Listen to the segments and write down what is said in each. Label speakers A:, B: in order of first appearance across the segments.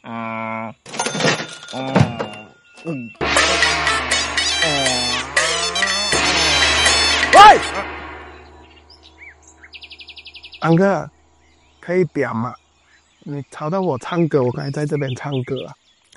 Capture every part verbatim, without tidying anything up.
A: 嗯嗯嗯。
B: 喂，安哥，可以点吗？你吵到我唱歌，我刚才在这边唱歌啊。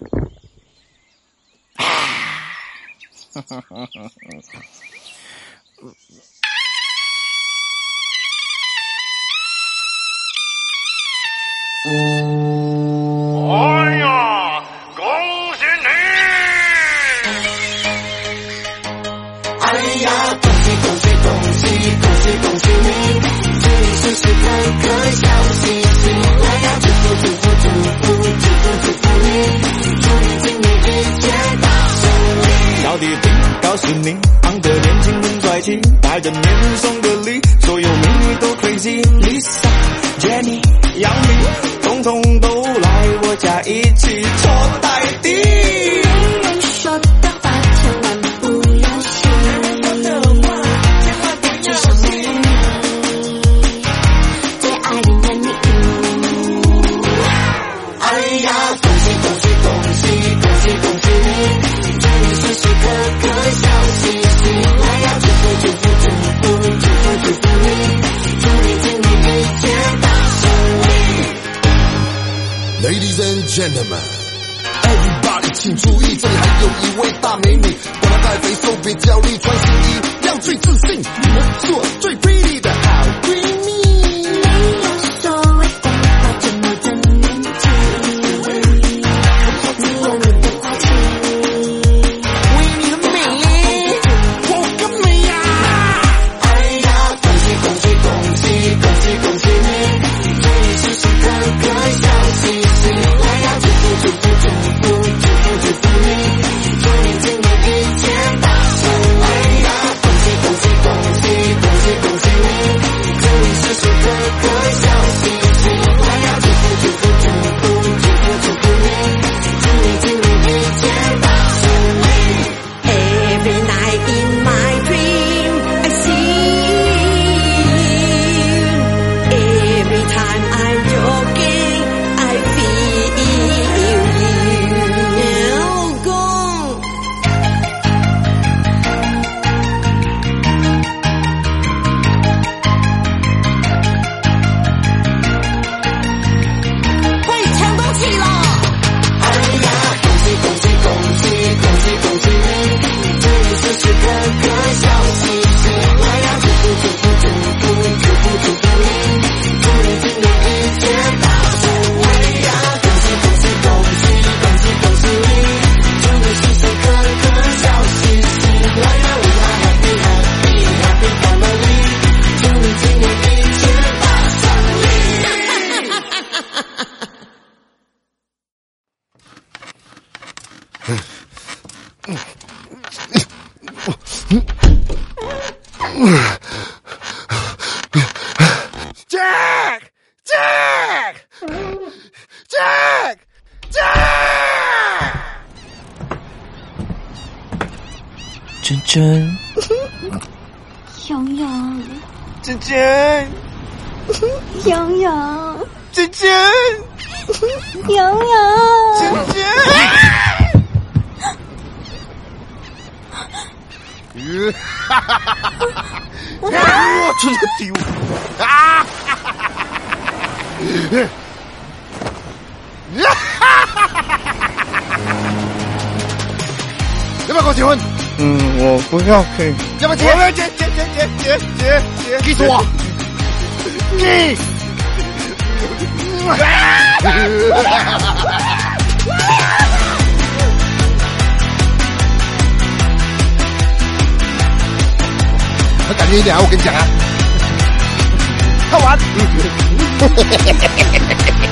C: 哎呀，恭喜你！
D: 哎呀，恭喜恭喜恭喜恭喜恭喜你！祝你时时刻刻笑嘻嘻！来呀，祝福祝福祝福祝福祝福你！祝你今年一切大顺利！
E: 小弟弟告诉你，胖的年轻人帅气，带着年人送的礼，所有美女都 crazy。Lisa、Jenny、杨幂，统统都来我家一起搓带地。
D: 没人说的话千万不要信，就像美女最爱的人你。哎呀，恭喜恭喜恭喜恭喜恭喜你！祝你时时刻刻笑嘻嘻！来呀，祝福祝福祝福祝福祝福你！祝你今年一切大顺利。
F: Ladies and gentlemen, everybody 请注意，这里还有一位大美女，管她太肥瘦别焦虑，穿新衣要最自信，你们做最 pretty 的好闺蜜。
D: 没有所谓的话这么的年纪，你有你的霸气，
E: 为你的美丽，我更美呀！
D: 哎呀，恭喜恭喜恭喜恭喜恭喜你！祝你时时刻刻笑嘻嘻！来呀，祝福祝福祝福祝福祝福你！祝你今年一切大顺利！哎呀，恭喜恭喜恭喜恭喜恭喜你！祝你时时刻刻笑嘻嘻！来呀，祝福祝福祝福祝福祝福你！祝你今年一切大顺利！ Every night in my dream I see you. Every time I'm joking I feel you. 老公，会抢东西了！哎呀，恭喜恭喜恭喜恭喜恭喜你！祝你时时刻刻笑嘻嘻！来呀，祝福祝福祝福祝福祝福你！祝你今年一切大顺利！哎呀，恭喜恭喜恭喜恭喜恭喜你！祝你时时刻刻笑嘻嘻！来呀，We are happy happy happy family！祝你今年一切大顺利！
B: Jack! Jack! Jack! Jack!
E: 珍珍，
G: 洋洋，
E: 珍珍，
G: 洋洋，
E: 珍珍，
G: 洋洋，
E: 珍珍。
B: 哈哈哈哈哈！我真的丢啊！哈哈哈哈哈！要不要跟我结婚？
A: 嗯，我不要，可以。
B: 要不要结？我要结结结结结结结！你说，你。我感觉一点啊，我跟你讲啊，看完。